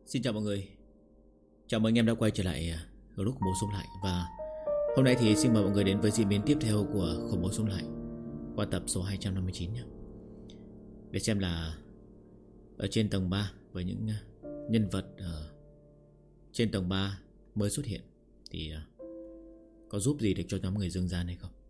Xin chào mọi người. Chào mừng anh em đã quay trở lại group Khủng Bố Sống Lại. Và hôm nay thì xin mời mọi người đến với diễn biến tiếp theo của Khủng Bố Sống Lại qua tập số 259 nhé. Để xem là ở trên tầng 3 với những nhân vật ở trên tầng 3 mới xuất hiện thì có giúp gì được cho nhóm người dương gian hay không.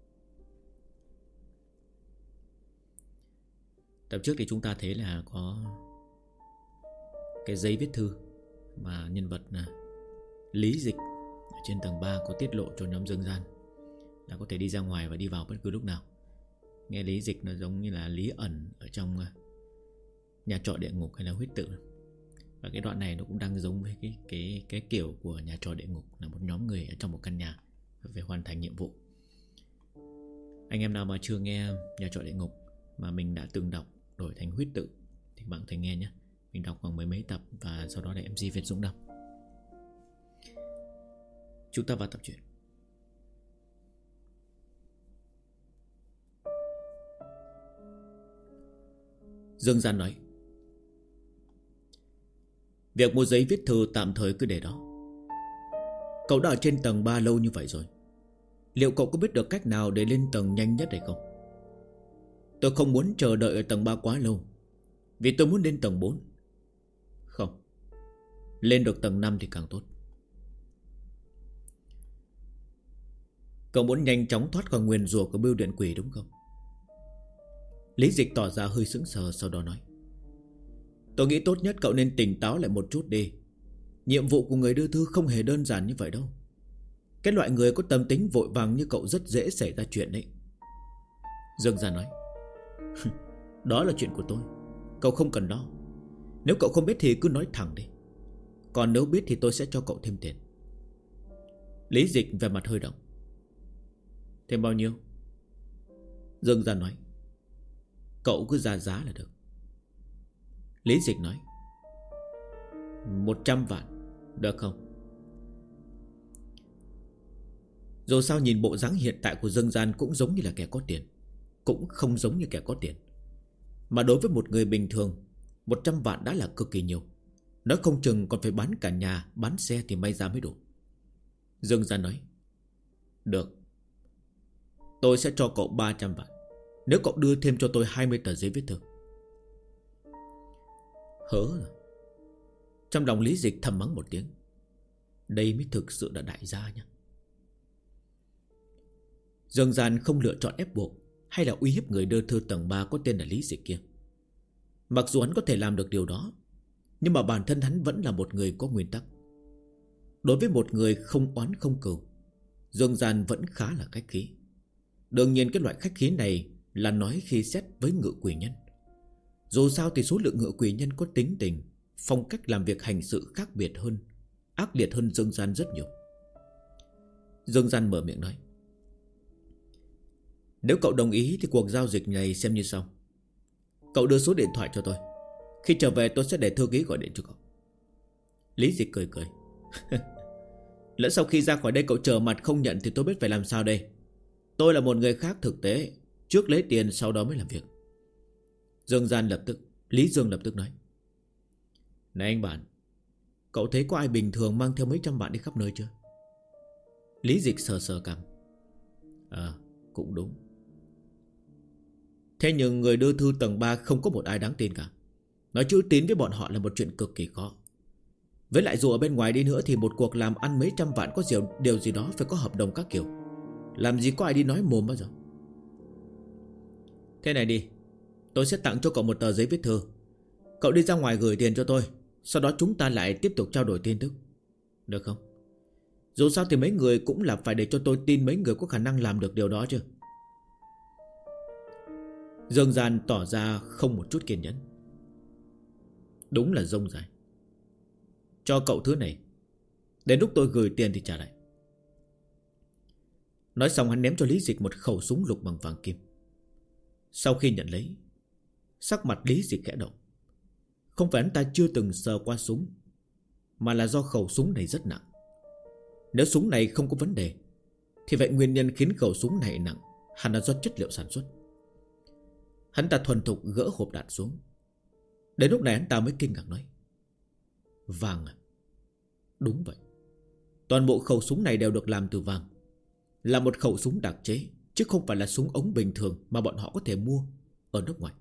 Tập trước thì chúng ta thấy là có cái giấy viết thư mà nhân vật Lý Dịch ở trên tầng 3 có tiết lộ cho nhóm dương gian là có thể đi ra ngoài và đi vào bất cứ lúc nào. Nghe Lý Dịch nó giống như là Lý ẩn ở trong nhà trọ địa ngục hay là huyết tự. Và cái đoạn này nó cũng đang giống với cái kiểu của nhà trọ địa ngục, là một nhóm người ở trong một căn nhà phải hoàn thành nhiệm vụ. Anh em nào mà chưa nghe nhà trọ địa ngục mà mình đã từng đọc đổi thành huyết tự thì bạn có thể nghe nhé. Mình đọc khoảng mấy tập và sau đó là MC Việt Dũng đọc. Chúng ta vào tập truyện. Dương Gian nói: việc mua giấy viết thư tạm thời cứ để đó. Cậu đã ở trên tầng 3 lâu như vậy rồi, liệu cậu có biết được cách nào để lên tầng nhanh nhất hay không? Tôi không muốn chờ đợi ở tầng 3 quá lâu, vì tôi muốn lên tầng 4. Không, lên được tầng 5 thì càng tốt. Cậu muốn nhanh chóng thoát khỏi nguyền rủa của bưu điện quỷ đúng không? Lý Dịch tỏ ra hơi sững sờ, sau đó nói: tôi nghĩ tốt nhất cậu nên tỉnh táo lại một chút đi. Nhiệm vụ của người đưa thư không hề đơn giản như vậy đâu. Cái loại người có tâm tính vội vàng như cậu rất dễ xảy ra chuyện đấy. Dương Gian nói: đó là chuyện của tôi, cậu không cần lo. Nếu cậu không biết thì cứ nói thẳng đi, còn nếu biết thì tôi sẽ cho cậu thêm tiền. Lý Dịch về mặt hơi động: thêm bao nhiêu? Dương Gian nói: cậu cứ ra giá là được. Lý Dịch nói: 100 vạn, được không? Dù sao nhìn bộ dáng hiện tại của Dương Gian cũng giống như là kẻ có tiền, cũng không giống như kẻ có tiền. Mà đối với một người bình thường, 100 vạn đã là cực kỳ nhiều. Nói không chừng còn phải bán cả nhà, bán xe thì may ra mới đủ. Dương Gian nói: được, tôi sẽ cho cậu 300 vạn nếu cậu đưa thêm cho tôi 20 tờ giấy viết thư. Hớ à? Trong lòng Lý Dịch thầm mắng một tiếng. Đây mới thực sự là đại gia nhá. Dương Gian không lựa chọn ép buộc hay là uy hiếp người đưa thư tầng 3 có tên là Lý Dịch kia. Mặc dù hắn có thể làm được điều đó, nhưng mà bản thân hắn vẫn là một người có nguyên tắc. Đối với một người không oán không cừu, Dương Gian vẫn khá là khách khí. Đương nhiên cái loại khách khí này là nói khi xét với ngự quỷ nhân. Dù sao thì số lượng ngự quỷ nhân có tính tình, phong cách làm việc hành sự khác biệt hơn, ác liệt hơn Dương Gian rất nhiều. Dương Gian mở miệng nói: nếu cậu đồng ý thì cuộc giao dịch này xem như xong. Cậu đưa số điện thoại cho tôi, khi trở về tôi sẽ để thư ký gọi điện cho cậu. Lý Dịch cười cười. Lỡ sau khi ra khỏi đây cậu trở mặt không nhận thì tôi biết phải làm sao đây. Tôi là một người khác thực tế, trước lấy tiền sau đó mới làm việc. Lý Dương lập tức nói: này anh bạn, cậu thấy có ai bình thường mang theo mấy trăm vạn đi khắp nơi chưa? Lý Dịch sờ sờ cằm. Cũng đúng. Thế nhưng người đưa thư tầng 3 không có một ai đáng tin cả. Nói chữ tín với bọn họ là một chuyện cực kỳ khó. Với lại dù ở bên ngoài đi nữa thì một cuộc làm ăn mấy trăm vạn có điều gì đó phải có hợp đồng các kiểu. Làm gì có ai đi nói mồm bao giờ. Thế này đi, tôi sẽ tặng cho cậu một tờ giấy viết thư. Cậu đi ra ngoài gửi tiền cho tôi, sau đó chúng ta lại tiếp tục trao đổi tin tức, được không? Dù sao thì mấy người cũng là phải để cho tôi tin mấy người có khả năng làm được điều đó chứ. Dương Gian tỏ ra không một chút kiên nhẫn. Đúng là rông dài. Cho cậu thứ này, đến lúc tôi gửi tiền thì trả lại. Nói xong hắn ném cho Lý Dịch một khẩu súng lục bằng vàng kim. Sau khi nhận lấy, sắc mặt Lý Dịch khẽ động. Không phải hắn ta chưa từng sờ qua súng, mà là do khẩu súng này rất nặng. Nếu súng này không có vấn đề thì vậy nguyên nhân khiến khẩu súng này nặng hẳn là do chất liệu sản xuất. Hắn ta thuần thục gỡ hộp đạn xuống. Đến lúc này hắn ta mới kinh ngạc nói: Vàng à? Đúng vậy. Toàn bộ khẩu súng này đều được làm từ vàng. Là một khẩu súng đặc chế, chứ không phải là súng ống bình thường mà bọn họ có thể mua ở nước ngoài.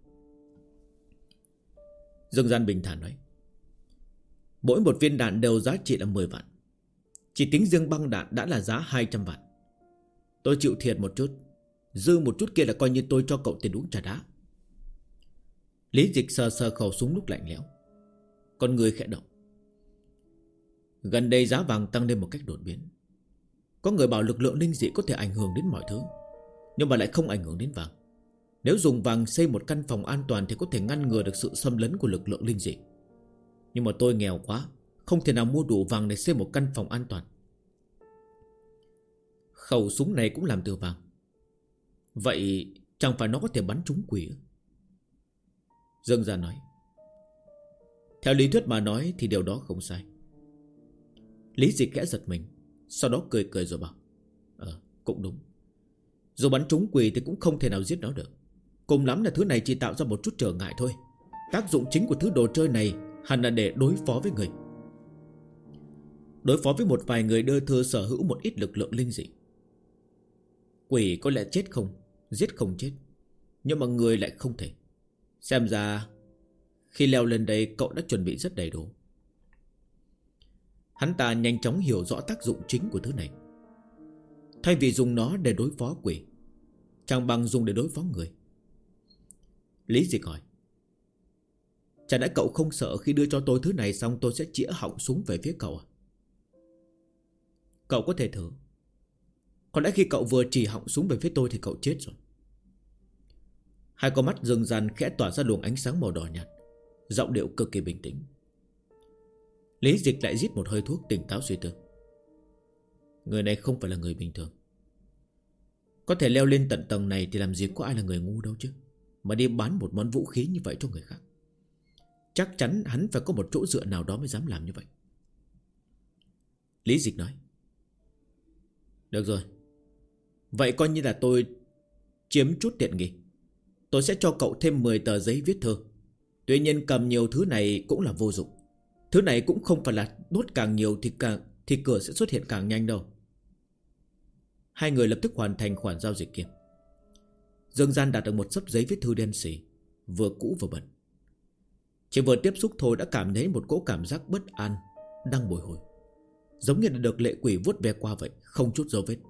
Dương Gian bình thản nói: mỗi một viên đạn đều giá trị là 10 vạn. Chỉ tính riêng băng đạn đã là giá 200 vạn. Tôi chịu thiệt một chút, dư một chút kia là coi như tôi cho cậu tiền uống trà đá. Lý Dịch sờ sờ khẩu súng lúc lạnh lẽo, con người khẽ động. Gần đây giá vàng tăng lên một cách đột biến. Có người bảo lực lượng linh dị có thể ảnh hưởng đến mọi thứ, nhưng mà lại không ảnh hưởng đến vàng. Nếu dùng vàng xây một căn phòng an toàn thì có thể ngăn ngừa được sự xâm lấn của lực lượng linh dị. Nhưng mà tôi nghèo quá, không thể nào mua đủ vàng để xây một căn phòng an toàn. Khẩu súng này cũng làm từ vàng. Vậy chẳng phải nó có thể bắn trúng quỷ? Dương Gia nói: theo lý thuyết mà nói thì điều đó không sai. Lý Dịch khẽ giật mình, sau đó cười cười rồi bảo: cũng đúng. Dù bắn trúng quỷ thì cũng không thể nào giết nó được. Cùng lắm là thứ này chỉ tạo ra một chút trở ngại thôi. Tác dụng chính của thứ đồ chơi này hẳn là để đối phó với người. Đối phó với một vài người đưa thư sở hữu một ít lực lượng linh dị. Quỷ có lẽ chết không, giết không chết, nhưng mà người lại không thể. Xem ra khi leo lên đây cậu đã chuẩn bị rất đầy đủ. Hắn ta nhanh chóng hiểu rõ tác dụng chính của thứ này. Thay vì dùng nó để đối phó quỷ, chẳng bằng dùng để đối phó người. Lý Dịch hỏi: chả lẽ cậu không sợ khi đưa cho tôi thứ này xong tôi sẽ chĩa họng súng về phía cậu à? Cậu có thể thử. Có lẽ khi cậu vừa chỉ họng súng về phía tôi thì cậu chết rồi. Hai con mắt Dương Gian khẽ tỏa ra luồng ánh sáng màu đỏ nhạt, giọng điệu cực kỳ bình tĩnh. Lý Dịch lại rít một hơi thuốc, tỉnh táo suy tư. Người này không phải là người bình thường. Có thể leo lên tận tầng này thì làm gì có ai là người ngu đâu chứ, mà đi bán một món vũ khí như vậy cho người khác. Chắc chắn hắn phải có một chỗ dựa nào đó mới dám làm như vậy. Lý Dịch nói: được rồi, vậy coi như là tôi chiếm chút tiện nghi. Tôi sẽ cho cậu thêm 10 tờ giấy viết thư. Tuy nhiên cầm nhiều thứ này cũng là vô dụng. Thứ này cũng không phải là đốt càng nhiều thì cửa sẽ xuất hiện càng nhanh đâu. Hai người lập tức hoàn thành khoản giao dịch kia. Dương Gian đạt được một xấp giấy viết thư đen xì, vừa cũ vừa bẩn. Chỉ vừa tiếp xúc thôi đã cảm thấy một cỗ cảm giác bất an đang bồi hồi, giống như là được lệ quỷ vuốt ve qua vậy, không chút dấu vết.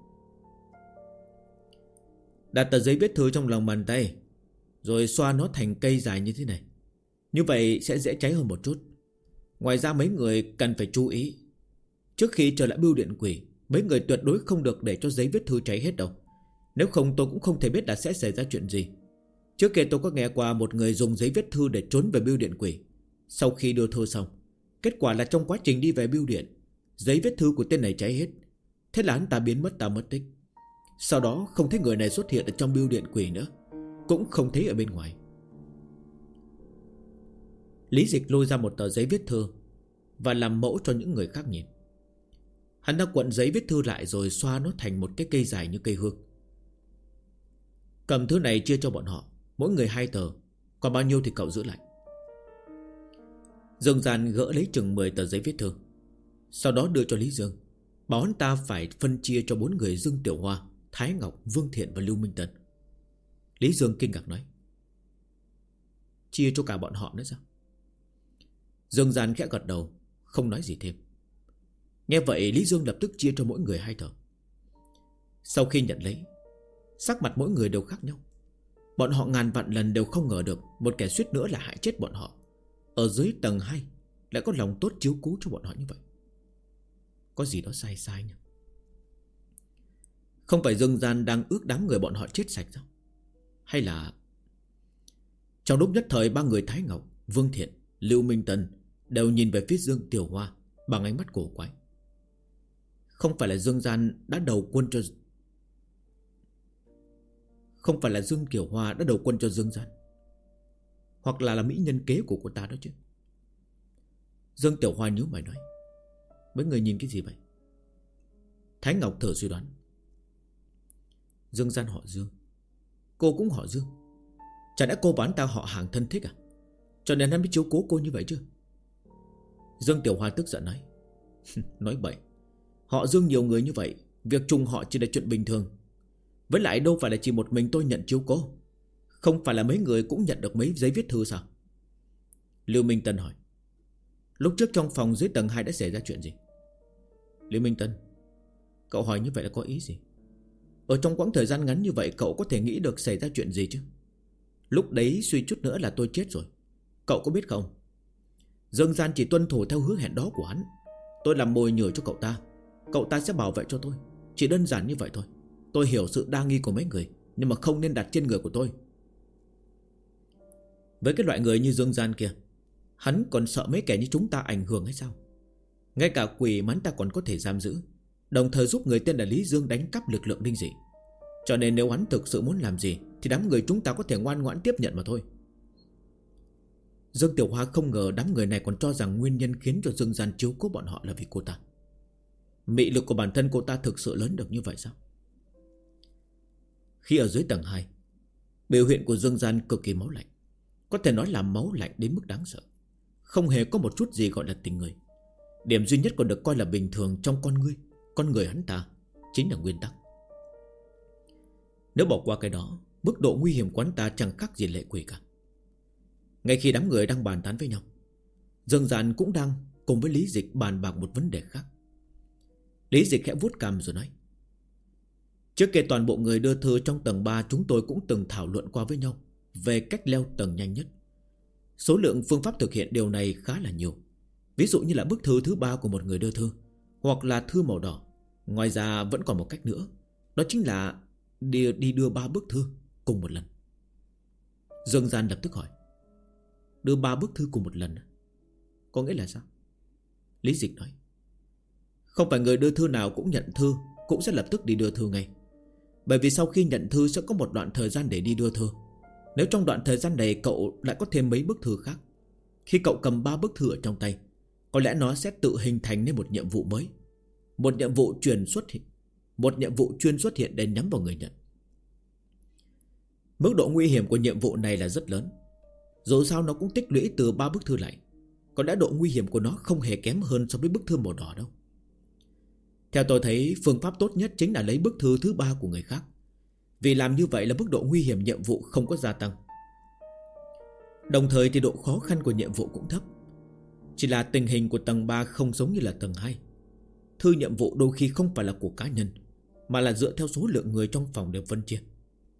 Đặt tờ giấy viết thư trong lòng bàn tay, rồi xoa nó thành cây dài như thế này. Như vậy sẽ dễ cháy hơn một chút. Ngoài ra mấy người cần phải chú ý, trước khi trở lại bưu điện quỷ, mấy người tuyệt đối không được để cho giấy viết thư cháy hết đâu. Nếu không tôi cũng không thể biết là sẽ xảy ra chuyện gì. Trước kia tôi có nghe qua một người dùng giấy viết thư để trốn về bưu điện quỷ. Sau khi đưa thư xong, kết quả là trong quá trình đi về bưu điện, giấy viết thư của tên này cháy hết. Thế là hắn ta biến mất ta mất tích. Sau đó không thấy người này xuất hiện ở trong bưu điện quỷ nữa, cũng không thấy ở bên ngoài. Lý Dịch lôi ra một tờ giấy viết thư và làm mẫu cho những người khác nhìn. Hắn đã cuộn giấy viết thư lại rồi xoa nó thành một cái cây dài như cây hương. Cầm thứ này chia cho bọn họ, mỗi người 2 tờ. Còn bao nhiêu thì cậu giữ lại. Dương Gian gỡ lấy chừng 10 tờ giấy viết thư, sau đó đưa cho Lý Dương, bảo hắn ta phải phân chia cho 4 người: Dương Tiểu Hoa, Thái Ngọc, Vương Thiện và Lưu Minh Tân. Lý Dương kinh ngạc nói: chia cho cả bọn họ nữa sao? Dương Gian khẽ gật đầu, không nói gì thêm. Nghe vậy Lý Dương lập tức chia cho mỗi người 2 tờ. Sau khi nhận lấy, sắc mặt mỗi người đều khác nhau. Bọn họ ngàn vạn lần đều không ngờ được một kẻ suýt nữa là hại chết bọn họ ở dưới tầng 2 lại có lòng tốt chiếu cố cho bọn họ như vậy. Có gì đó sai sai nhỉ? Không phải Dương Gian đang ước đám người bọn họ chết sạch sao? Hay là... Trong lúc nhất thời 3 người Thái Ngọc, Vương Thiện, Lưu Minh Tân đều nhìn về phía Dương Tiểu Hoa bằng ánh mắt cổ quái. Không phải là Dương Gian đã đầu quân cho... Không phải là Dương Tiểu Hoa đã đầu quân cho Dương Gian, hoặc là mỹ nhân kế của cô ta đó chứ? Dương Tiểu Hoa nhíu mày nói: mấy người nhìn cái gì vậy? Thái Ngọc thở suy đoán: Dương Gian họ Dương, cô cũng họ Dương. Chả lẽ cô bán ta họ hàng thân thích à? Cho nên hắn mới chiếu cố cô như vậy chứ? Dương Tiểu Hoa tức giận nói. Nói bậy. Họ Dương nhiều người như vậy, việc trùng họ chỉ là chuyện bình thường. Với lại đâu phải là chỉ một mình tôi nhận chiếu cố. Không phải là mấy người cũng nhận được mấy giấy viết thư sao? Lưu Minh Tân hỏi. Lúc trước trong phòng dưới tầng 2 đã xảy ra chuyện gì? Lưu Minh Tân, cậu hỏi như vậy là có ý gì? Ở trong quãng thời gian ngắn như vậy cậu có thể nghĩ được xảy ra chuyện gì chứ? Lúc đấy suy chút nữa là tôi chết rồi. Cậu có biết không? Dương Gian chỉ tuân thủ theo hứa hẹn đó của hắn. Tôi làm mồi nhử cho cậu ta sẽ bảo vệ cho tôi. Chỉ đơn giản như vậy thôi. Tôi hiểu sự đa nghi của mấy người, nhưng mà không nên đặt trên người của tôi. Với cái loại người như Dương Gian kia, hắn còn sợ mấy kẻ như chúng ta ảnh hưởng hay sao? Ngay cả quỷ mà hắn ta còn có thể giam giữ, đồng thời giúp người tên là Lý Dương đánh cắp lực lượng linh dị. Cho nên nếu hắn thực sự muốn làm gì thì đám người chúng ta có thể ngoan ngoãn tiếp nhận mà thôi. Dương Tiểu Hoa không ngờ đám người này còn cho rằng nguyên nhân khiến cho Dương Gian chiếu cố bọn họ là vì cô ta. Mị lực của bản thân cô ta thực sự lớn được như vậy sao? Khi ở dưới tầng 2, biểu hiện của Dương Gian cực kỳ máu lạnh. Có thể nói là máu lạnh đến mức đáng sợ. Không hề có một chút gì gọi là tình người. Điểm duy nhất còn được coi là bình thường trong con người hắn ta chính là nguyên tắc. Nếu bỏ qua cái đó, mức độ nguy hiểm của hắn ta chẳng khác gì lệ quỷ cả. Ngay khi đám người đang bàn tán với nhau, Dương Gian cũng đang cùng với Lý Dịch bàn bạc một vấn đề khác. Lý Dịch khẽ vuốt cằm rồi nói. Trước kia toàn bộ người đưa thư trong tầng 3 chúng tôi cũng từng thảo luận qua với nhau về cách leo tầng nhanh nhất. Số lượng phương pháp thực hiện điều này khá là nhiều. Ví dụ như là bức thư thứ 3 của một người đưa thư, hoặc là thư màu đỏ. Ngoài ra vẫn còn một cách nữa, đó chính là đi đưa 3 bức thư cùng một lần. Dương Gian lập tức hỏi. Đưa 3 bức thư cùng một lần à? Có nghĩa là sao? Lý Dịch nói. Không phải người đưa thư nào cũng nhận thư cũng sẽ lập tức đi đưa thư ngay. Bởi vì sau khi nhận thư sẽ có một đoạn thời gian để đi đưa thư. Nếu trong đoạn thời gian này cậu lại có thêm mấy bức thư khác, khi cậu cầm 3 bức thư ở trong tay, có lẽ nó sẽ tự hình thành nên một nhiệm vụ mới. Một nhiệm vụ chuyên xuất hiện để nhắm vào người nhận. Mức độ nguy hiểm của nhiệm vụ này là rất lớn. Dù sao nó cũng tích lũy từ 3 bức thư lại. Còn đã độ nguy hiểm của nó không hề kém hơn so với bức thư màu đỏ đâu. Theo tôi thấy phương pháp tốt nhất chính là lấy bức thư thứ 3 của người khác. Vì làm như vậy là mức độ nguy hiểm nhiệm vụ không có gia tăng. Đồng thời thì độ khó khăn của nhiệm vụ cũng thấp. Chỉ là tình hình của tầng 3 không giống như là tầng 2. Thư nhiệm vụ đôi khi không phải là của cá nhân, mà là dựa theo số lượng người trong phòng được phân chia.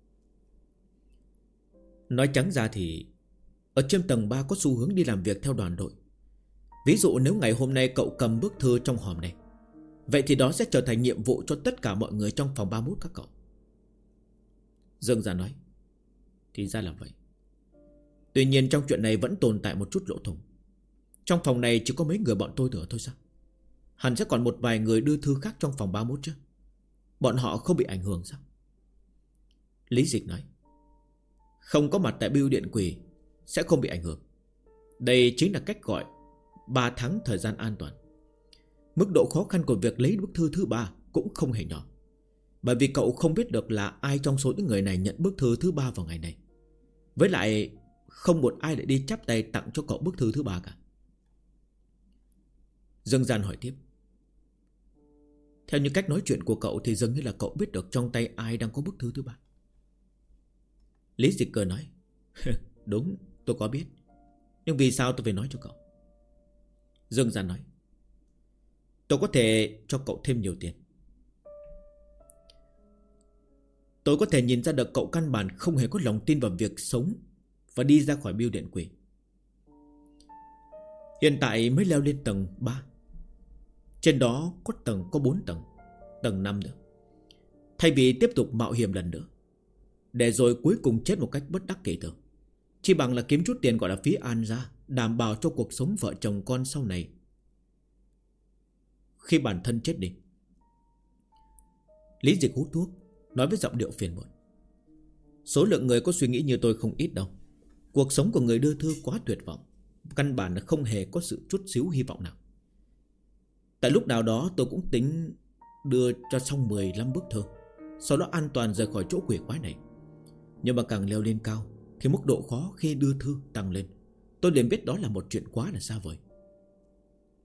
Nói trắng ra thì ở trên tầng 3 có xu hướng đi làm việc theo đoàn đội. Ví dụ nếu ngày hôm nay cậu cầm bức thư trong hòm này, vậy thì đó sẽ trở thành nhiệm vụ cho tất cả mọi người trong phòng 31 các cậu. Dương Gia nói. Thì ra là vậy. Tuy nhiên trong chuyện này vẫn tồn tại một chút lỗ thủng. Trong phòng này chỉ có mấy người bọn tôi thôi sao? Hẳn sẽ còn một vài người đưa thư khác trong phòng 31 chứ. Bọn họ không bị ảnh hưởng sao? Lý Dịch nói. Không có mặt tại bưu điện quỷ sẽ không bị ảnh hưởng. Đây chính là cách gọi 3 tháng thời gian an toàn. Mức độ khó khăn của việc lấy bức thư thứ 3 cũng không hề nhỏ. Bởi vì cậu không biết được là ai trong số những người này nhận bức thư thứ 3 vào ngày này. Với lại không một ai lại đi chắp tay tặng cho cậu bức thư thứ 3 cả. Dương Gian hỏi tiếp. Theo như cách nói chuyện của cậu thì dường như là cậu biết được trong tay ai đang có bức thư thứ 3. Lý Dịch cười nói. Đúng, tôi có biết. Nhưng vì sao tôi phải nói cho cậu? Dương Gian nói. Tôi có thể cho cậu thêm nhiều tiền. Tôi có thể nhìn ra được cậu căn bản không hề có lòng tin vào việc sống và đi ra khỏi bưu điện quỷ. Hiện tại mới leo lên tầng 3. Trên đó có 4 tầng, tầng 5 nữa. Thay vì tiếp tục mạo hiểm lần nữa, để rồi cuối cùng chết một cách bất đắc kỳ tử, chỉ bằng là kiếm chút tiền gọi là phí an ra, đảm bảo cho cuộc sống vợ chồng con sau này khi bản thân chết đi. Lý Dịch hút thuốc, nói với giọng điệu phiền muộn. Số lượng người có suy nghĩ như tôi không ít đâu. Cuộc sống của người đưa thư quá tuyệt vọng, căn bản là không hề có sự chút xíu hy vọng nào. Tại lúc nào đó tôi cũng tính đưa cho xong 15 bức thư, sau đó an toàn rời khỏi chỗ quỷ quái này. Nhưng mà càng leo lên cao thì mức độ khó khi đưa thư tăng lên. Tôi liền biết đó là một chuyện quá là xa vời.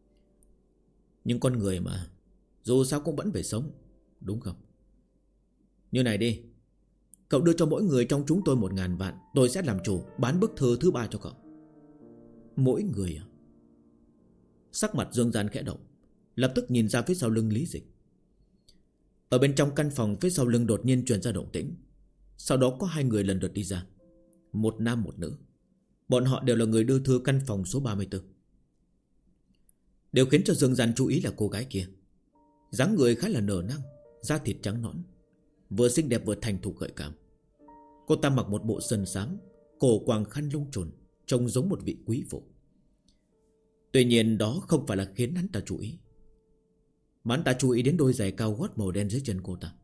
Nhưng con người mà, dù sao cũng vẫn phải sống, đúng không? Như này đi, cậu đưa cho mỗi người trong chúng tôi 1.000 vạn, tôi sẽ làm chủ bán bức thư thứ 3 cho cậu. Mỗi người à? Sắc mặt Dương Gian khẽ động, lập tức nhìn ra phía sau lưng Lý Dịch. Ở bên trong căn phòng phía sau lưng đột nhiên truyền ra động tĩnh. Sau đó có 2 người lần lượt đi ra, một nam một nữ. Bọn họ đều là người đưa thư căn phòng số 34. Điều khiến cho Dương Gian chú ý là cô gái kia. Dáng người khá là nở năng, da thịt trắng nõn, vừa xinh đẹp vừa thành thục gợi cảm. Cô ta mặc một bộ sườn xám, cổ quàng khăn lông trồn, trông giống một vị quý phụ. Tuy nhiên đó không phải là khiến hắn ta chú ý, mà hắn ta chú ý đến đôi giày cao gót màu đen dưới chân cô ta.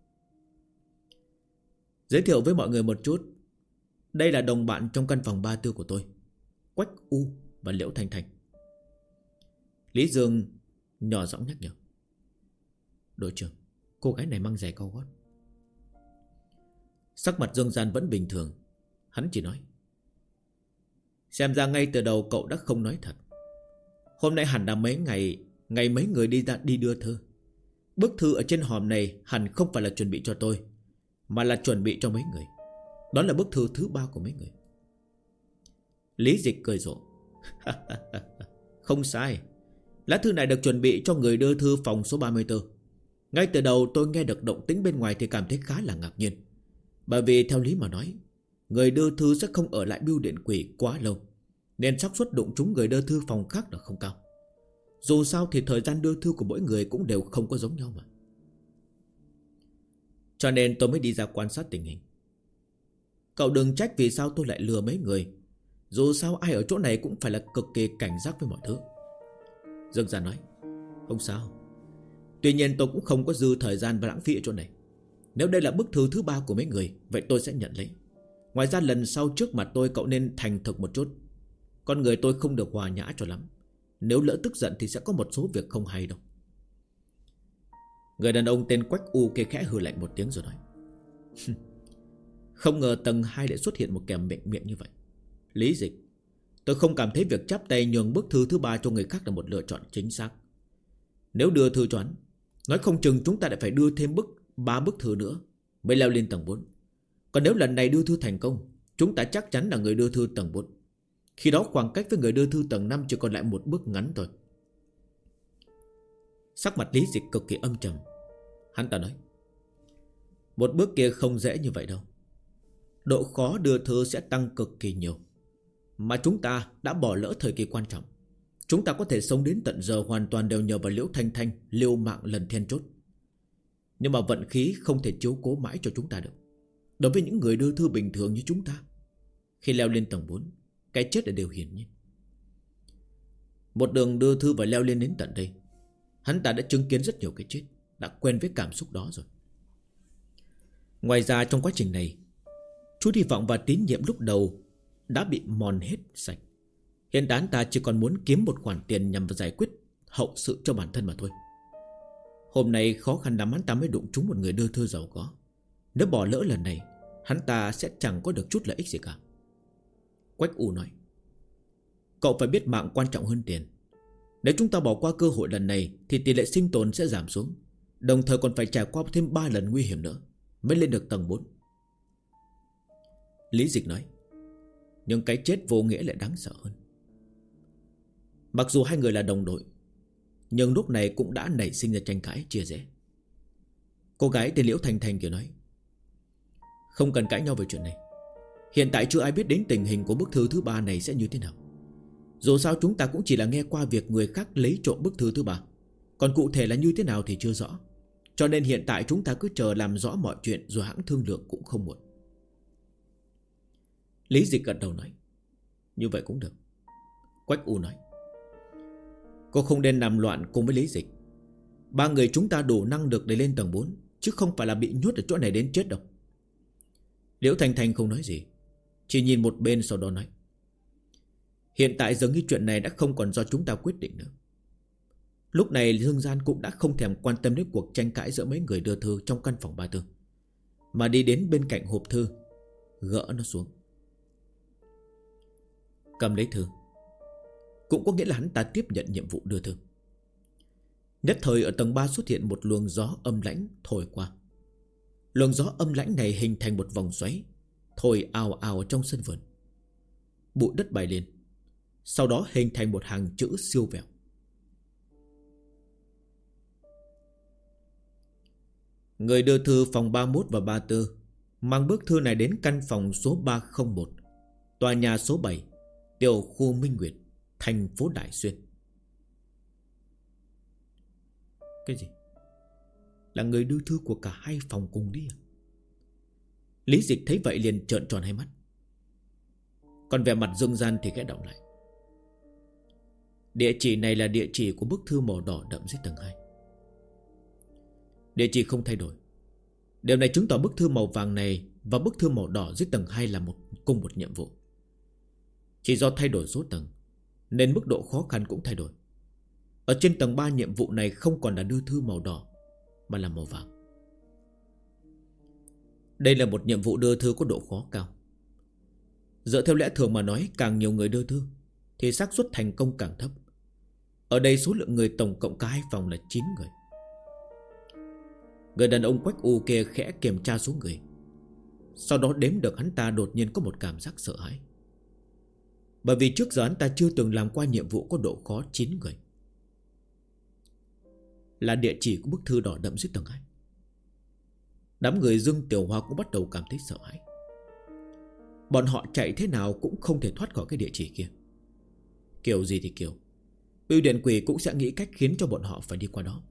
Giới thiệu với mọi người một chút, đây là đồng bạn trong căn phòng 34 của tôi, Quách U và Liễu Thanh Thanh. Lý Dương nhỏ giọng nhắc nhở. Đội trưởng, cô gái này mang giày cao gót. Sắc mặt Dương Gian vẫn bình thường, hắn chỉ nói, xem ra ngay từ đầu cậu đã không nói thật. Hôm nay hẳn là mấy ngày mấy người đi đưa thư. Bức thư ở trên hòm này hẳn không phải là chuẩn bị cho tôi, mà là chuẩn bị cho mấy người. Đó là bức thư thứ 3 của mấy người. Lý Dịch cười rộ. Không sai, lá thư này được chuẩn bị cho người đưa thư phòng số 34. Ngay từ đầu tôi nghe được động tĩnh bên ngoài thì cảm thấy khá là ngạc nhiên. Bởi vì theo lý mà nói, người đưa thư sẽ không ở lại bưu điện quỷ quá lâu, nên xác suất đụng trúng người đưa thư phòng khác là không cao. Dù sao thì thời gian đưa thư của mỗi người cũng đều không có giống nhau mà. Cho nên tôi mới đi ra quan sát tình hình. Cậu đừng trách vì sao tôi lại lừa mấy người. Dù sao ai ở chỗ này cũng phải là cực kỳ cảnh giác với mọi thứ. Dương Gia nói, không sao. Tuy nhiên tôi cũng không có dư thời gian và lãng phí ở chỗ này. Nếu đây là bức thư thứ 3 của mấy người, vậy tôi sẽ nhận lấy. Ngoài ra lần sau trước mặt tôi cậu nên thành thực một chút. Con người tôi không được hòa nhã cho lắm. Nếu lỡ tức giận thì sẽ có một số việc không hay đâu. Người đàn ông tên Quách U kia khẽ hừ lạnh một tiếng rồi nói, không ngờ tầng 2 lại xuất hiện một kẻ miệng như vậy. Lý Dịch, tôi không cảm thấy việc chắp tay nhường bức thư thứ 3 cho người khác là một lựa chọn chính xác. Nếu đưa thư cho hắn, nói không chừng chúng ta lại phải đưa thêm 3 bức thư nữa mới leo lên tầng 4. Còn nếu lần này đưa thư thành công, chúng ta chắc chắn là người đưa thư tầng 4. Khi đó khoảng cách với người đưa thư tầng 5 chỉ còn lại một bước ngắn thôi. Sắc mặt Lý Dịch cực kỳ âm trầm. Hắn ta nói, một bước kia không dễ như vậy đâu. Độ khó đưa thư sẽ tăng cực kỳ nhiều. Mà chúng ta đã bỏ lỡ thời kỳ quan trọng. Chúng ta có thể sống đến tận giờ hoàn toàn đều nhờ vào Liễu Thanh Thanh liều mạng lần then chốt. Nhưng mà vận khí không thể chiếu cố mãi cho chúng ta được. Đối với những người đưa thư bình thường như chúng ta, khi leo lên tầng 4, cái chết là điều hiển nhiên. Một đường đưa thư và leo lên đến tận đây, hắn ta đã chứng kiến rất nhiều cái chết, đã quen với cảm xúc đó rồi. Ngoài ra trong quá trình này, chút hy vọng và tín nhiệm lúc đầu đã bị mòn hết sạch. Hiện tại hắn ta chỉ còn muốn kiếm một khoản tiền nhằm vào giải quyết hậu sự cho bản thân mà thôi. Hôm nay khó khăn lắm hắn ta mới đụng trúng một người đưa thư giàu có. Nếu bỏ lỡ lần này, hắn ta sẽ chẳng có được chút lợi ích gì cả. Quách U nói, cậu phải biết mạng quan trọng hơn tiền. Nếu chúng ta bỏ qua cơ hội lần này thì tỷ lệ sinh tồn sẽ giảm xuống, đồng thời còn phải trải qua thêm 3 lần nguy hiểm nữa mới lên được tầng 4. Lý Dịch nói, nhưng cái chết vô nghĩa lại đáng sợ hơn. Mặc dù hai người là đồng đội, nhưng lúc này cũng đã nảy sinh ra tranh cãi chia rẽ. Cô gái tên Liễu Thanh Thanh kia nói, không cần cãi nhau về chuyện này. Hiện tại chưa ai biết đến tình hình của bức thư thứ 3 này sẽ như thế nào. Dù sao chúng ta cũng chỉ là nghe qua việc người khác lấy trộm bức thư thứ 3, còn cụ thể là như thế nào thì chưa rõ. Cho nên hiện tại chúng ta cứ chờ làm rõ mọi chuyện rồi hãng thương lượng cũng không muộn. Lý Dịch gật đầu nói, như vậy cũng được. Quách U nói, cô không nên làm loạn cùng với Lý Dịch. 3 người chúng ta đủ năng lực để lên tầng 4, chứ không phải là bị nhốt ở chỗ này đến chết đâu. Liễu Thanh Thanh không nói gì, chỉ nhìn một bên sau đó nói, hiện tại dường như chuyện này đã không còn do chúng ta quyết định nữa. Lúc này Dương Gian cũng đã không thèm quan tâm đến cuộc tranh cãi giữa mấy người đưa thư trong căn phòng 34, mà đi đến bên cạnh hộp thư, gỡ nó xuống, cầm lấy thư. Cũng có nghĩa là hắn ta tiếp nhận nhiệm vụ đưa thư. Nhất thời ở tầng 3 xuất hiện một luồng gió âm lãnh thổi qua. Luồng gió âm lãnh này hình thành một vòng xoáy, thổi ào ào trong sân vườn. Bụi đất bay lên, sau đó hình thành một hàng chữ siêu vẹo. Người đưa thư phòng 31 và 34 mang bức thư này đến căn phòng số 301, tòa nhà số 7, tiểu khu Minh Nguyệt, thành phố Đại Xuyên. Cái gì? Là người đưa thư của cả hai phòng cùng đi à? Lý Dịch thấy vậy liền trợn tròn hai mắt. Còn vẻ mặt Dương Gian thì khẽ động lại. Địa chỉ này là địa chỉ của bức thư màu đỏ đậm dưới tầng 2. Địa chỉ không thay đổi. Điều này chứng tỏ bức thư màu vàng này và bức thư màu đỏ dưới tầng 2 là cùng một nhiệm vụ. Chỉ do thay đổi số tầng nên mức độ khó khăn cũng thay đổi. Ở trên tầng 3 nhiệm vụ này không còn là đưa thư màu đỏ mà là màu vàng. Đây là một nhiệm vụ đưa thư có độ khó cao. Dựa theo lẽ thường mà nói, càng nhiều người đưa thư thì xác suất thành công càng thấp. Ở đây số lượng người tổng cộng cả hai phòng là 9 người. Người đàn ông Quách U kia khẽ kiểm tra số người. Sau đó đếm được, hắn ta đột nhiên có một cảm giác sợ hãi. Bởi vì trước giờ hắn ta chưa từng làm qua nhiệm vụ có độ khó 9 người. Là địa chỉ của bức thư đỏ đậm dưới tầng 2. Đám người Dương Tiểu Hoa cũng bắt đầu cảm thấy sợ hãi. Bọn họ chạy thế nào cũng không thể thoát khỏi cái địa chỉ kia. Kiểu gì thì kiểu, Bưu điện quỷ cũng sẽ nghĩ cách khiến cho bọn họ phải đi qua đó.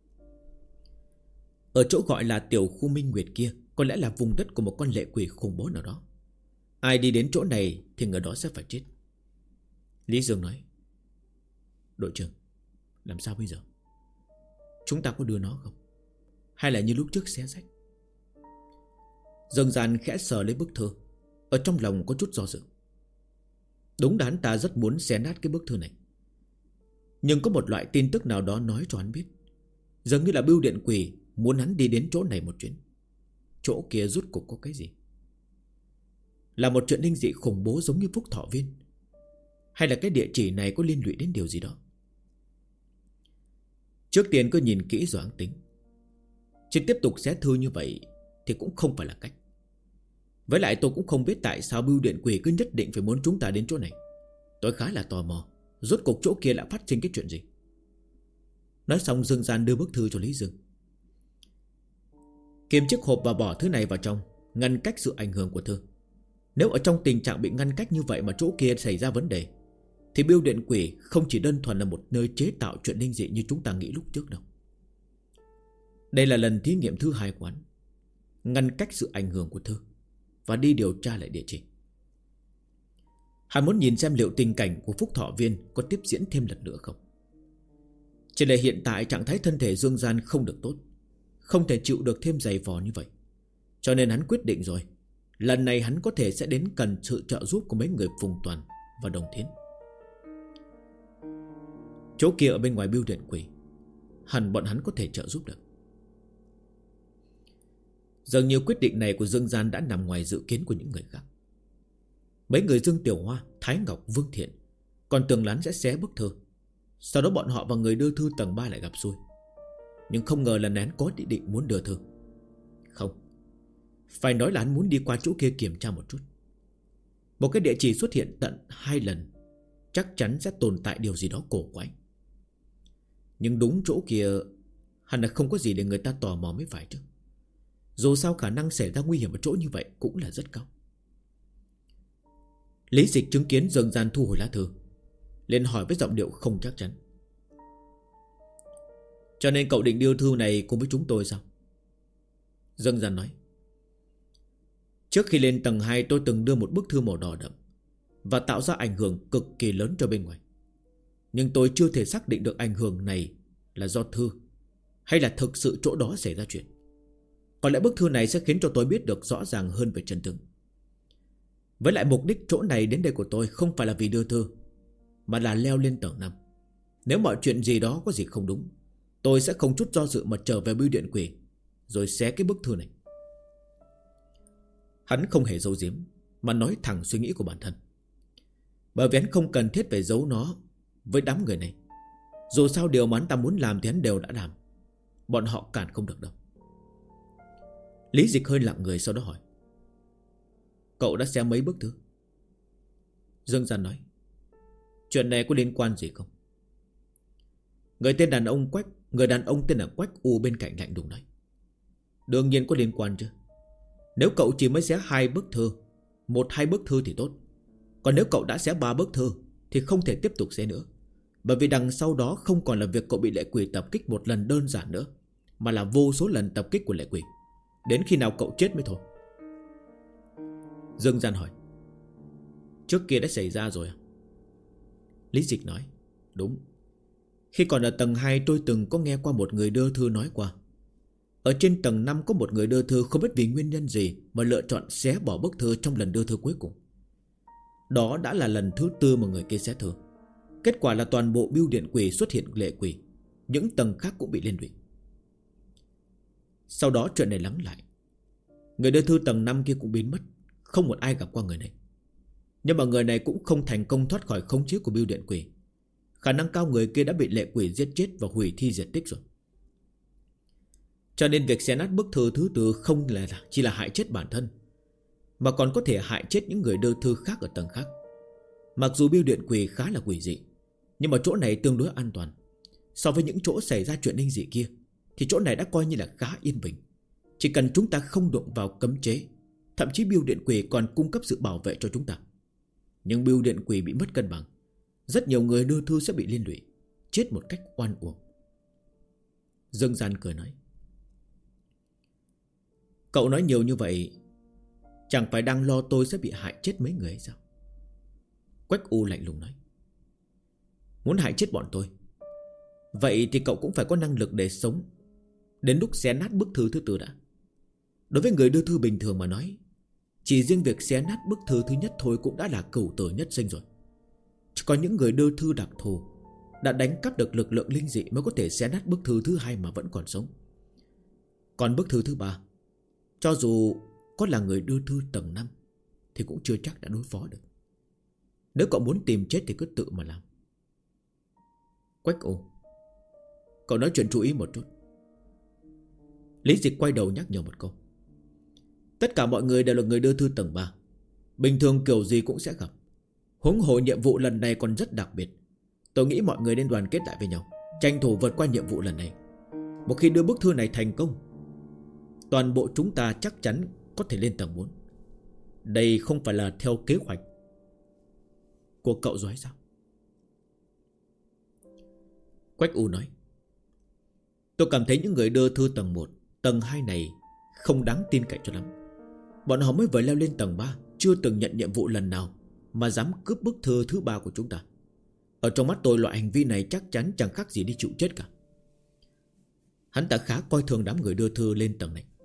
Ở chỗ gọi là tiểu khu Minh Nguyệt kia có lẽ là vùng đất của một con lệ quỷ khủng bố nào đó. Ai đi đến chỗ này thì người đó sẽ phải chết. Lý Dương nói: đội trưởng, làm sao bây giờ? Chúng ta có đưa nó không? Hay là như lúc trước xé rách? Dương Gian khẽ sờ lấy bức thư, ở trong lòng có chút do dự. Đúng là hắn ta rất muốn xé nát cái bức thư này. Nhưng có một loại tin tức nào đó nói cho hắn biết, dường như là bưu điện quỷ muốn hắn đi đến chỗ này một chuyến. Chỗ kia rút cục có cái gì? Là một chuyện linh dị khủng bố giống như Phúc Thọ Viên, hay là cái địa chỉ này có liên lụy đến điều gì đó? Trước tiên cứ nhìn kỹ rồi hắn tính. Chứ tiếp tục xé thư như vậy thì cũng không phải là cách. Với lại tôi cũng không biết tại sao bưu điện quỷ cứ nhất định phải muốn chúng ta đến chỗ này. Tôi khá là tò mò, rốt cuộc chỗ kia đã phát sinh cái chuyện gì. Nói xong Dương Gian đưa bức thư cho Lý Dương. Kiếm chiếc hộp và bỏ thứ này vào trong, ngăn cách sự ảnh hưởng của thư. Nếu ở trong tình trạng bị ngăn cách như vậy mà chỗ kia xảy ra vấn đề, thì bưu điện quỷ không chỉ đơn thuần là một nơi chế tạo chuyện linh dị như chúng ta nghĩ lúc trước đâu. Đây là lần thí nghiệm thứ 2 của hắn, ngăn cách sự ảnh hưởng của thư và đi điều tra lại địa chỉ. Hắn muốn nhìn xem liệu tình cảnh của Phúc Thọ Viên có tiếp diễn thêm lần nữa không. Chỉ là hiện tại trạng thái thân thể Dương Gian không được tốt, không thể chịu được thêm dày vò như vậy. Cho nên hắn quyết định rồi, lần này hắn có thể sẽ đến cần sự trợ giúp của mấy người Phùng Toàn và Đồng Thiến. Chỗ kia ở bên ngoài bưu điện quỷ, hẳn bọn hắn có thể trợ giúp được. Dường như quyết định này của Dương Gian đã nằm ngoài dự kiến của những người khác. Mấy người Dương Tiểu Hoa, Thái Ngọc, Vương Thiện còn tưởng hắn sẽ xé bức thư. Sau đó bọn họ và người đưa thư tầng 3 lại gặp xui. Nhưng không ngờ lần này hắn có ý định muốn đưa thư. Không, phải nói là hắn muốn đi qua chỗ kia kiểm tra một chút. Một cái địa chỉ xuất hiện tận 2 lần, chắc chắn sẽ tồn tại điều gì đó cổ quái. Nhưng đúng chỗ kia hẳn là không có gì để người ta tò mò mới phải chứ. Dù sao khả năng xảy ra nguy hiểm ở chỗ như vậy cũng là rất cao. Lý Dịch chứng kiến Dương Gian thu hồi lá thư, liền hỏi với giọng điệu không chắc chắn: cho nên cậu định đưa thư này cùng với chúng tôi sao? Dương Gian nói: trước khi lên tầng 2 tôi từng đưa một bức thư màu đỏ đậm và tạo ra ảnh hưởng cực kỳ lớn cho bên ngoài. Nhưng tôi chưa thể xác định được ảnh hưởng này là do thư hay là thực sự chỗ đó xảy ra chuyện. Có lẽ bức thư này sẽ khiến cho tôi biết được rõ ràng hơn về chân tướng. Với lại mục đích chỗ này đến đây của tôi không phải là vì đưa thư, mà là leo lên tầng 5. Nếu mọi chuyện gì đó có gì không đúng, tôi sẽ không chút do dự mà trở về bưu điện quỷ, rồi xé cái bức thư này. Hắn không hề giấu giếm, mà nói thẳng suy nghĩ của bản thân. Bởi vì hắn không cần thiết phải giấu nó với đám người này. Dù sao điều mà hắn ta muốn làm thì hắn đều đã làm. Bọn họ cản không được đâu. Lý Dịch hơi lặng người, sau đó hỏi: Cậu đã xem mấy bức thư? Dương Gian nói: Chuyện này có liên quan gì không? Người đàn ông tên là Quách U bên cạnh lạnh lùng nói: Đương nhiên có liên quan chứ. Nếu cậu chỉ mới xé 2 bức thư, 1-2 bức thư thì tốt. Còn nếu cậu đã xé 3 bức thư thì không thể tiếp tục xé nữa. Bởi vì đằng sau đó không còn là việc cậu bị lệ quỷ tập kích một lần đơn giản nữa, mà là vô số lần tập kích của lệ quỷ, đến khi nào cậu chết mới thôi. Dương Gian hỏi: Trước kia đã xảy ra rồi à? Lý Dịch nói: Đúng. Khi còn ở tầng 2 tôi từng có nghe qua một người đưa thư nói qua. Ở trên tầng 5 có một người đưa thư không biết vì nguyên nhân gì mà lựa chọn xé bỏ bức thư trong lần đưa thư cuối cùng. Đó đã là lần thứ 4 mà người kia xé thư. Kết quả là toàn bộ bưu điện quỷ xuất hiện lệ quỷ, những tầng khác cũng bị liên lụy. Sau đó chuyện này lắng lại. Người đưa thư tầng 5 kia cũng biến mất, không một ai gặp qua người này. Nhưng mà người này cũng không thành công thoát khỏi khống chế của bưu điện quỷ. Khả năng cao người kia đã bị lệ quỷ giết chết và hủy thi diệt tích rồi. Cho nên việc xé nát bức thư thứ 4 không chỉ là hại chết bản thân, mà còn có thể hại chết những người đưa thư khác ở tầng khác. Mặc dù bưu điện quỷ khá là quỷ dị, nhưng mà chỗ này tương đối an toàn. So với những chỗ xảy ra chuyện linh dị kia thì chỗ này đã coi như là khá yên bình. Chỉ cần chúng ta không đụng vào cấm chế, thậm chí bưu điện quỷ còn cung cấp sự bảo vệ cho chúng ta. Nhưng bưu điện quỷ bị mất cân bằng, rất nhiều người đưa thư sẽ bị liên lụy, chết một cách oan uổng. Dương Gian cười nói: Cậu nói nhiều như vậy, chẳng phải đang lo tôi sẽ bị hại chết mấy người hay sao? Quách U lạnh lùng nói: Muốn hại chết bọn tôi, vậy thì cậu cũng phải có năng lực để sống. Đến lúc xé nát bức thư thứ 4 đã. Đối với người đưa thư bình thường mà nói, chỉ riêng việc xé nát bức thư thứ nhất thôi cũng đã là cửu tử nhất sinh rồi. Chỉ có những người đưa thư đặc thù, đã đánh cắp được lực lượng linh dị mới có thể xé nát bức thư thứ 2 mà vẫn còn sống. Còn bức thư thứ 3, cho dù có là người đưa thư tầng 5 thì cũng chưa chắc đã đối phó được. Nếu cậu muốn tìm chết thì cứ tự mà làm. Quách U, cậu nói chuyện chú ý một chút. Lý Dịch quay đầu nhắc nhở một câu: Tất cả mọi người đều là người đưa thư tầng 3, bình thường kiểu gì cũng sẽ gặp. Huống hồ nhiệm vụ lần này còn rất đặc biệt. Tôi nghĩ mọi người nên đoàn kết lại với nhau, tranh thủ vượt qua nhiệm vụ lần này. Một khi đưa bức thư này thành công, toàn bộ chúng ta chắc chắn có thể lên tầng 4. Đây không phải là theo kế hoạch của cậu rồi hay sao? Quách U nói: Tôi cảm thấy những người đưa thư tầng 1, tầng 2 này không đáng tin cậy cho lắm. Bọn họ mới vừa leo lên tầng 3, chưa từng nhận nhiệm vụ lần nào mà dám cướp bức thư thứ 3 của chúng ta. Ở trong mắt tôi, loại hành vi này chắc chắn chẳng khác gì đi chịu chết cả. Hắn ta khá coi thường đám người đưa thư lên tầng này.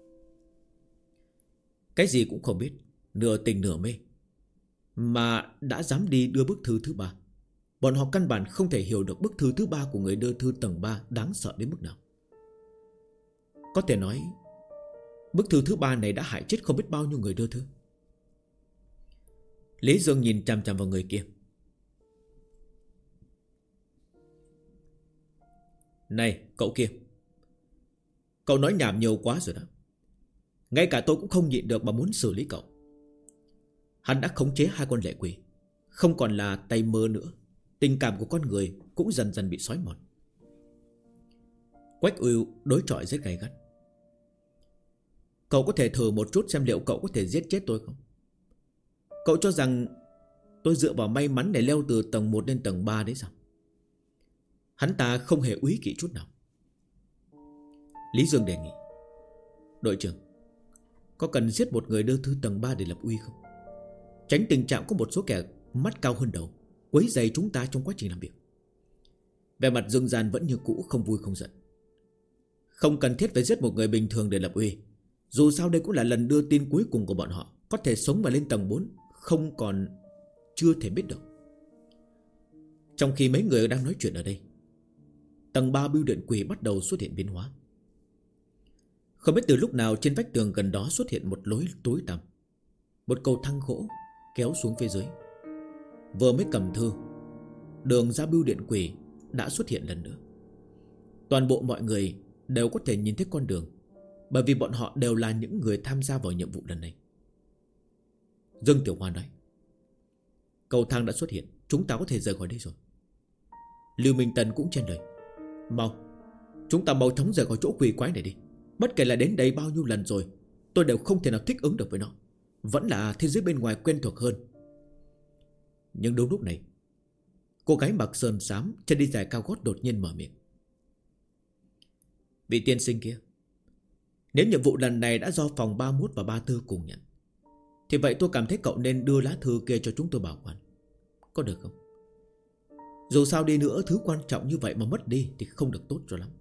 Cái gì cũng không biết, nửa tình nửa mê, mà đã dám đi đưa bức thư thứ 3. Bọn họ căn bản không thể hiểu được bức thư thứ 3 của người đưa thư tầng 3 đáng sợ đến mức nào. Có thể nói bức thư thứ 3 này đã hại chết không biết bao nhiêu người đưa thư. Lý Dương nhìn chằm chằm vào người kia: Này cậu kia, cậu nói nhảm nhiều quá rồi đó. Ngay cả tôi cũng không nhịn được mà muốn xử lý cậu. Hắn đã khống chế 2 con lệ quỷ, không còn là tay mơ nữa. Tình cảm của con người cũng dần dần bị xói mòn. Quách U đối chọi rất gay gắt: Cậu có thể thử một chút xem liệu cậu có thể giết chết tôi không? Cậu cho rằng tôi dựa vào may mắn để leo từ tầng 1 lên tầng 3 đấy sao? Hắn ta không hề úy kỵ chút nào. Lý Dương đề nghị: Đội trưởng, có cần giết một người đưa thư tầng 3 để lập uy không? Tránh tình trạng có một số kẻ mắt cao hơn đầu quấy rầy chúng ta trong quá trình làm việc. Vẻ mặt Dương Gian vẫn như cũ, không vui không giận: Không cần thiết phải giết một người bình thường để lập uy. Dù sao đây cũng là lần đưa tin cuối cùng của bọn họ. Có thể sống mà lên tầng 4 không còn chưa thể biết được. Trong khi mấy người đang nói chuyện ở đây, tầng 3 bưu điện quỷ bắt đầu xuất hiện biến hóa. Không biết từ lúc nào trên vách tường gần đó xuất hiện một lối tối tăm, một cầu thang gỗ kéo xuống phía dưới. Vừa mới cầm thư, đường ra bưu điện quỷ đã xuất hiện lần nữa. Toàn bộ mọi người đều có thể nhìn thấy con đường, bởi vì bọn họ đều là những người tham gia vào nhiệm vụ lần này. Dương Tiểu Hoa nói: cầu thang đã xuất hiện, chúng ta có thể rời khỏi đây rồi. Lưu Minh Tân cũng chen lời: mau, chúng ta mau chóng rời khỏi chỗ quỷ quái này đi. Bất kể là đến đây bao nhiêu lần rồi, tôi đều không thể nào thích ứng được với nó. Vẫn là thế giới bên ngoài quen thuộc hơn. Nhưng đúng lúc này, cô gái mặc sơn xám, chân đi dài cao gót đột nhiên mở miệng: vị tiên sinh kia, nếu nhiệm vụ lần này đã do phòng 31 và 34 cùng nhận, thì vậy tôi cảm thấy cậu nên đưa lá thư kia cho chúng tôi bảo quản, có được không? Dù sao đi nữa, thứ quan trọng như vậy mà mất đi thì không được tốt cho lắm.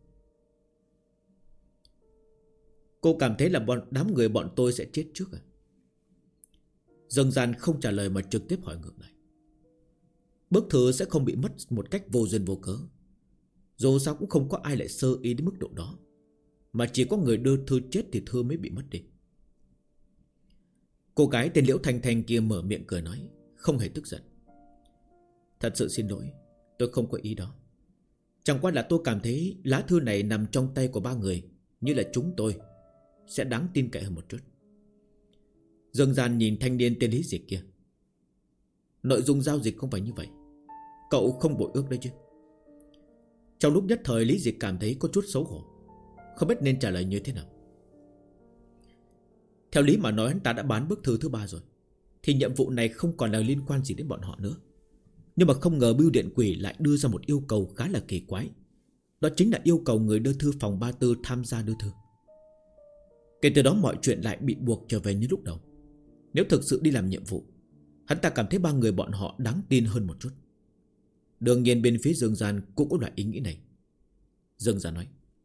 Cô cảm thấy là đám người bọn tôi sẽ chết trước à? Dương Gian không trả lời mà trực tiếp hỏi ngược lại: bức thư sẽ không bị mất một cách vô duyên vô cớ. Dù sao cũng không có ai lại sơ ý đến mức độ đó, mà chỉ có người đưa thư chết thì thư mới bị mất đi. Cô gái tên Liễu Thanh Thanh kia mở miệng cười nói, không hề tức giận: thật sự xin lỗi, tôi không có ý đó. Chẳng qua là tôi cảm thấy lá thư này nằm trong tay của ba người như là chúng tôi sẽ đáng tin cậy hơn một chút. Dương Gian nhìn thanh niên tên Lý Dịch kia: nội dung giao dịch không phải như vậy, cậu không bội ước đấy chứ? Trong lúc nhất thời, Lý Dịch cảm thấy có chút xấu hổ, không biết nên trả lời như thế nào. Theo lý mà nói, hắn ta đã bán bức thư thứ 3 rồi, thì nhiệm vụ này không còn là liên quan gì đến bọn họ nữa. Nhưng mà không ngờ Bưu Điện Quỷ lại đưa ra một yêu cầu khá là kỳ quái. Đó chính là yêu cầu người đưa thư phòng 34 tham gia đưa thư. Kể từ đó mọi chuyện lại bị buộc trở về như lúc đầu. Nếu thực sự đi làm nhiệm vụ, hắn ta cảm thấy ba người bọn họ đáng tin hơn một chút. Đương nhiên bên phía Dương Gian cũng có loại ý nghĩ này. Dương Gian nói: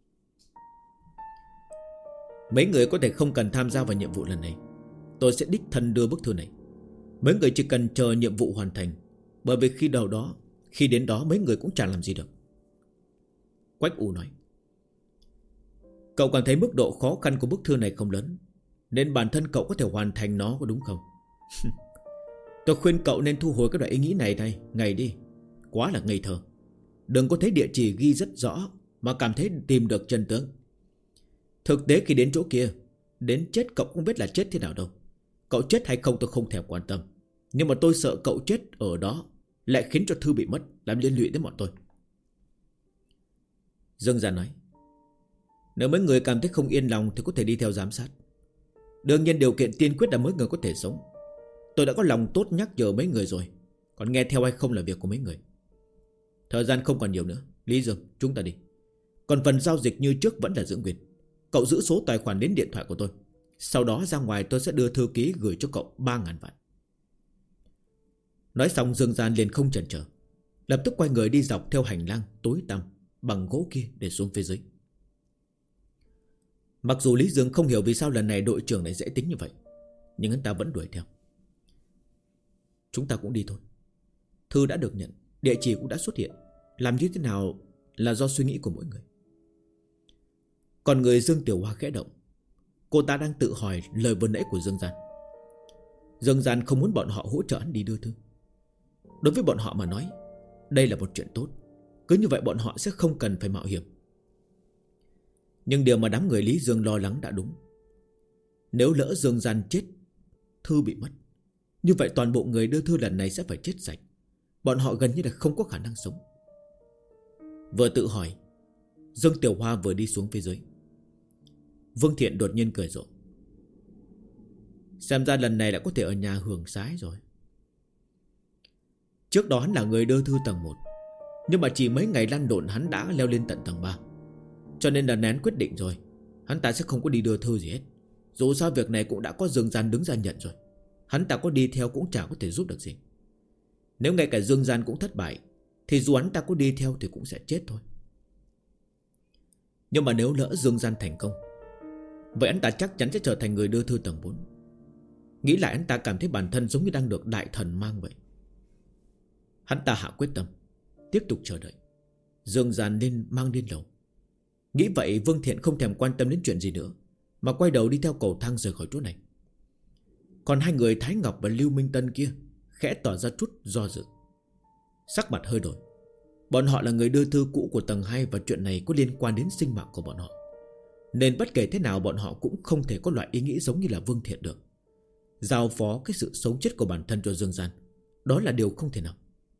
mấy người có thể không cần tham gia vào nhiệm vụ lần này, tôi sẽ đích thân đưa bức thư này. Mấy người chỉ cần chờ nhiệm vụ hoàn thành, bởi vì khi đến đó mấy người cũng chẳng làm gì được. Quách U nói: cậu cảm thấy mức độ khó khăn của bức thư này không lớn, nên bản thân cậu có thể hoàn thành nó, có đúng không? Tôi khuyên cậu nên thu hồi cái loại ý nghĩ này ngày đi. Quá là ngây thơ. Đừng có thấy địa chỉ ghi rất rõ mà cảm thấy tìm được chân tướng. Thực tế khi đến chỗ kia, đến chết cậu không biết là chết thế nào đâu. Cậu chết hay không tôi không thèm quan tâm, nhưng mà tôi sợ cậu chết ở đó lại khiến cho thư bị mất, làm liên lụy đến bọn tôi. Dương Gia nói: nếu mấy người cảm thấy không yên lòng thì có thể đi theo giám sát. Đương nhiên điều kiện tiên quyết là mấy người có thể sống. Tôi đã có lòng tốt nhắc nhở mấy người rồi, còn nghe theo hay không là việc của mấy người. Thời gian không còn nhiều nữa, Lý Dương, chúng ta đi. Còn phần giao dịch như trước vẫn là giữ nguyên. Cậu giữ số tài khoản đến điện thoại của tôi, sau đó ra ngoài tôi sẽ đưa thư ký gửi cho cậu 3.000 vạn. Nói xong Dương Gian liền không chần chờ, lập tức quay người đi dọc theo hành lang tối tăm bằng gỗ kia để xuống phía dưới. Mặc dù Lý Dương không hiểu vì sao lần này đội trưởng lại dễ tính như vậy, nhưng hắn ta vẫn đuổi theo. Chúng ta cũng đi thôi. Thư đã được nhận, địa chỉ cũng đã xuất hiện, làm như thế nào là do suy nghĩ của mỗi người. Còn người Dương Tiểu Hoa khẽ động. Cô ta đang tự hỏi lời vừa nãy của Dương Gian. Dương Gian không muốn bọn họ hỗ trợ hắn đi đưa thư. Đối với bọn họ mà nói, đây là một chuyện tốt. Cứ như vậy bọn họ sẽ không cần phải mạo hiểm. Nhưng điều mà đám người Lý Dương lo lắng đã đúng. Nếu lỡ Dương Gian chết, thư bị mất, như vậy toàn bộ người đưa thư lần này sẽ phải chết sạch. Bọn họ gần như là không có khả năng sống. Vừa tự hỏi, Dương Tiểu Hoa vừa đi xuống phía dưới. Vương Thiện đột nhiên cười rộ. Xem ra lần này đã có thể ở nhà hưởng sái rồi. Trước đó hắn là người đưa thư tầng 1, nhưng mà chỉ mấy ngày lăn lộn hắn đã leo lên tận tầng 3. Cho nên là nén quyết định rồi, hắn ta sẽ không có đi đưa thư gì hết. Dù sao việc này cũng đã có Dương Gian đứng ra nhận rồi, hắn ta có đi theo cũng chẳng có thể giúp được gì. Nếu ngay cả Dương Gian cũng thất bại, thì dù hắn ta có đi theo thì cũng sẽ chết thôi. Nhưng mà nếu lỡ Dương Gian thành công, vậy hắn ta chắc chắn sẽ trở thành người đưa thư tầng 4. Nghĩ lại hắn ta cảm thấy bản thân giống như đang được đại thần mang vậy. Hắn ta hạ quyết tâm, tiếp tục chờ đợi Dương Gian nên mang lên lầu. Nghĩ vậy Vương Thiện không thèm quan tâm đến chuyện gì nữa, mà quay đầu đi theo cầu thang rời khỏi chỗ này. Còn hai người Thái Ngọc và Lưu Minh Tân kia khẽ tỏ ra chút do dự, sắc mặt hơi đổi. Bọn họ là người đưa thư cũ của tầng 2, và chuyện này có liên quan đến sinh mạng của bọn họ, nên bất kể thế nào bọn họ cũng không thể có loại ý nghĩ giống như là Vương Thiện được. Giao phó cái sự sống chết của bản thân cho Dương Gian, đó là điều không thể nào.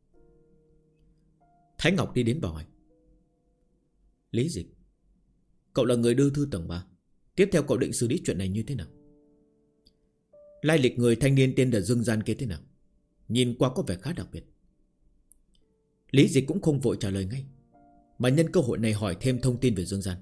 Thái Ngọc đi đến và hỏi: Lý Dịch, cậu là người đưa thư tầng 3, tiếp theo cậu định xử lý chuyện này như thế nào? Lai lịch người thanh niên tên là Dương Gian kia thế nào? Nhìn qua có vẻ khá đặc biệt. Lý Dịch cũng không vội trả lời ngay, mà nhân cơ hội này hỏi thêm thông tin về Dương Gian.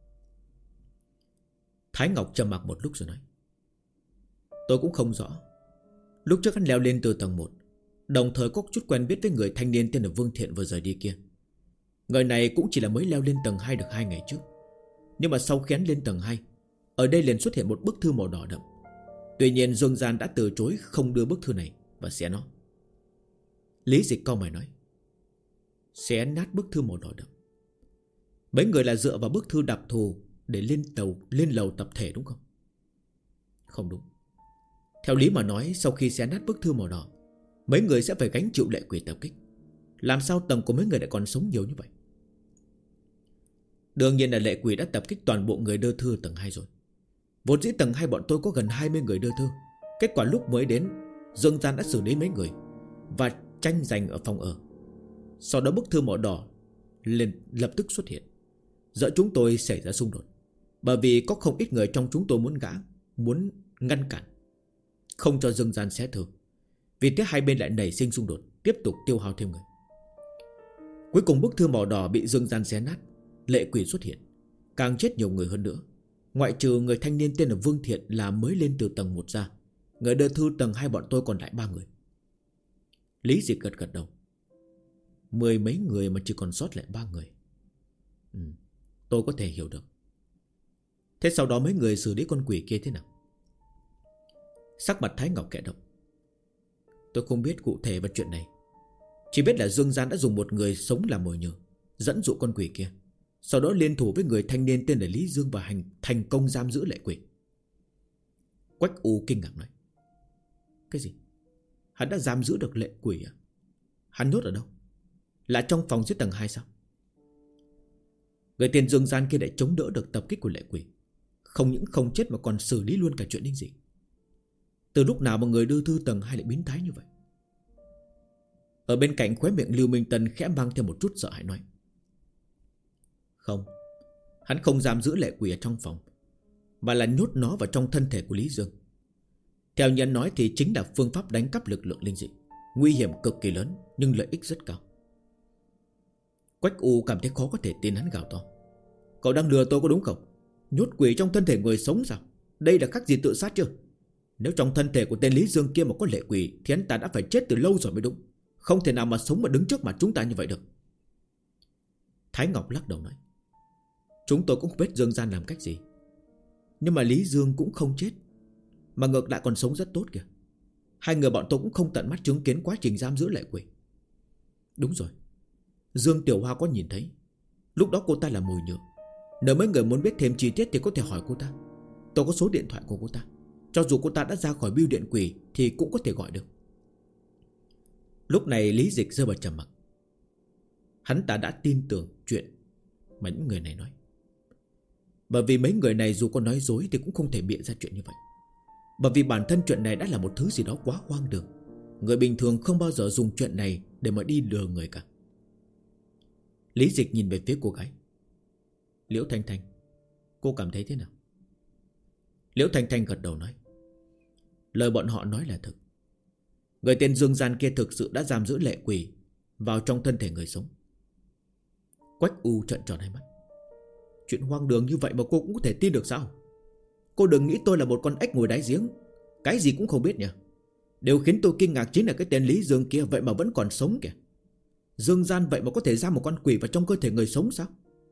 Thái Ngọc trầm mặc một lúc rồi nói: Tôi cũng không rõ. Lúc trước hắn leo lên từ tầng 1, đồng thời có chút quen biết với người thanh niên tên là Vương Thiện vừa rời đi kia. Người này cũng chỉ là mới leo lên tầng 2 được 2 ngày trước. Nhưng mà sau khi hắn lên tầng 2, ở đây liền xuất hiện một bức thư màu đỏ đậm. Tuy nhiên Dương Gian đã từ chối không đưa bức thư này và xé nó. Lý Dịch cau mày nói: Xé nát bức thư màu đỏ đậm? Mấy người là dựa vào bức thư đặc thù để lên lầu tập thể đúng không? Không đúng. Theo lý mà nói, sau khi xé nát bức thư màu đỏ, mấy người sẽ phải gánh chịu lệ quỷ tập kích. Làm sao tầng của mấy người lại còn sống nhiều như vậy? Đương nhiên là lệ quỷ đã tập kích toàn bộ người đưa thư tầng 2 rồi. Vốn dĩ tầng 2 bọn tôi có gần 20 người đưa thư. Kết quả lúc mới đến, Dương Gian đã xử lý mấy người và tranh giành ở phòng ở. Sau đó bức thư màu đỏ liền lập tức xuất hiện. Giữa chúng tôi xảy ra xung đột, bởi vì có không ít người trong chúng tôi muốn ngăn cản, không cho Dương Gian xé thư. Vì thế hai bên lại nảy sinh xung đột, tiếp tục tiêu hao thêm người. Cuối cùng bức thư màu đỏ bị Dương Gian xé nát, lệ quỷ xuất hiện, càng chết nhiều người hơn nữa. Ngoại trừ người thanh niên tên là Vương Thiện là mới lên từ tầng 1 ra, người đưa thư tầng 2 bọn tôi còn lại 3 người. Lý Dịch gật gật đầu. 10 mấy người mà chỉ còn sót lại 3 người. Tôi có thể hiểu được. Thế sau đó mấy người xử lý con quỷ kia thế nào? Sắc mặt Thái Ngọc kẽ động. Tôi không biết cụ thể về chuyện này, chỉ biết là Dương Gian đã dùng một người sống làm mồi nhử, dẫn dụ con quỷ kia, sau đó liên thủ với người thanh niên tên là Lý Dương và thành công giam giữ lệ quỷ. Quách U kinh ngạc nói: Cái gì? Hắn đã giam giữ được lệ quỷ à? Hắn nhốt ở đâu? Là trong phòng dưới tầng 2 sao? Người tên Dương Gian kia đã chống đỡ được tập kích của lệ quỷ, không những không chết mà còn xử lý luôn cả chuyện linh dị. Từ lúc nào mà người đưa thư tầng 2 lại biến thái như vậy? Ở bên cạnh khóe miệng Lưu Minh Tân khẽ mang theo một chút sợ hãi nói: Không, hắn không giam giữ lệ quỷ ở trong phòng, mà là nhốt nó vào trong thân thể của Lý Dương. Theo nhân nói thì chính là phương pháp đánh cắp lực lượng linh dị, nguy hiểm cực kỳ lớn nhưng lợi ích rất cao. Quách U cảm thấy khó có thể tin, hắn gào to: Cậu đang lừa tôi có đúng không? Nhốt quỷ trong thân thể người sống sao? Đây là khác gì tự sát chưa? Nếu trong thân thể của tên Lý Dương kia mà có lệ quỷ thì hắn ta đã phải chết từ lâu rồi mới đúng. Không thể nào mà sống mà đứng trước mặt chúng ta như vậy được. Thái Ngọc lắc đầu nói: Chúng tôi cũng không biết Dương Gian làm cách gì, nhưng mà Lý Dương cũng không chết, mà ngược lại còn sống rất tốt kìa. Hai người bọn tôi cũng không tận mắt chứng kiến quá trình giam giữ lệ quỷ. Đúng rồi, Dương Tiểu Hoa có nhìn thấy. Lúc đó cô ta là mồi nhử. Nếu mấy người muốn biết thêm chi tiết thì có thể hỏi cô ta. Tôi có số điện thoại của cô ta. Cho dù cô ta đã ra khỏi bưu điện quỷ thì cũng có thể gọi được. Lúc này Lý Dịch rơi vào trầm mặc. Hắn ta đã tin tưởng chuyện mà những người này nói, bởi vì mấy người này dù có nói dối thì cũng không thể bịa ra chuyện như vậy. Bởi vì bản thân chuyện này đã là một thứ gì đó quá hoang đường. Người bình thường không bao giờ dùng chuyện này để mà đi lừa người cả. Lý Dịch nhìn về phía cô gái. Liễu Thanh Thanh, cô cảm thấy thế nào? Liễu Thanh Thanh gật đầu nói: Lời bọn họ nói là thực. Người tên Dương Gian kia thực sự đã giam giữ lệ quỷ vào trong thân thể người sống. Quách U trợn tròn hai mắt. Chuyện hoang đường như vậy mà cô cũng có thể tin được sao? Cô đừng nghĩ tôi là một con ếch ngồi đáy giếng, cái gì cũng không biết nha. Điều khiến tôi kinh ngạc chính là cái tên Lý Dương kia vậy mà vẫn còn sống kìa. Dương Gian vậy mà có thể giam một con quỷ vào trong cơ thể người sống sao?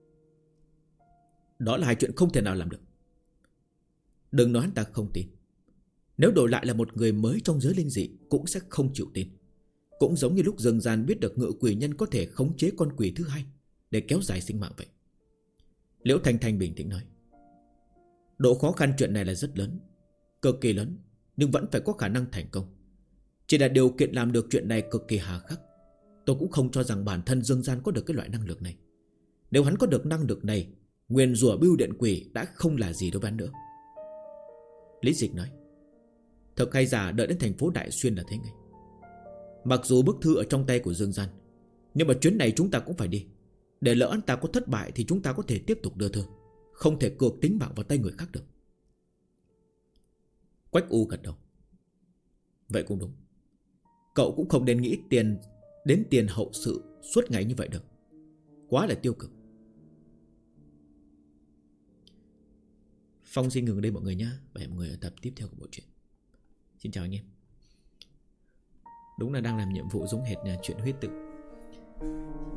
Đó là hai chuyện không thể nào làm được. Đừng nói hắn ta không tin. Nếu đổi lại là một người mới trong giới linh dị cũng sẽ không chịu tin. Cũng giống như lúc Dương Gian biết được ngự quỷ nhân có thể khống chế con quỷ thứ hai để kéo dài sinh mạng vậy. Liễu Thanh Thanh bình tĩnh nói: Độ khó khăn chuyện này là rất lớn, cực kỳ lớn, nhưng vẫn phải có khả năng thành công. Chỉ là điều kiện làm được chuyện này cực kỳ hà khắc. tôi cũng không cho rằng bản thân Dương Gian có được cái loại năng lực này. Nếu hắn có được năng lực này, nguyền rủa bưu điện quỷ đã không là gì đối với hắn nữa. Lý Dịch nói: Thực hay giả, đợi đến thành phố Đại Xuyên là thấy ngay. Mặc dù bức thư ở trong tay của Dương Gian, nhưng mà chuyến này chúng ta cũng phải đi. Để lỡ anh ta có thất bại thì chúng ta có thể tiếp tục đưa thư, không thể cược tính mạng vào tay người khác được. Quách U gật đầu: Vậy cũng đúng. Cậu cũng không nên nghĩ đến tiền hậu sự suốt ngày như vậy được, quá là tiêu cực. Phong xin ngừng đây mọi người nhé. Và hẹn mọi người ở tập tiếp theo của bộ truyện. Xin chào anh em. Đúng là đang làm nhiệm vụ giống hệt chuyện huyết tự.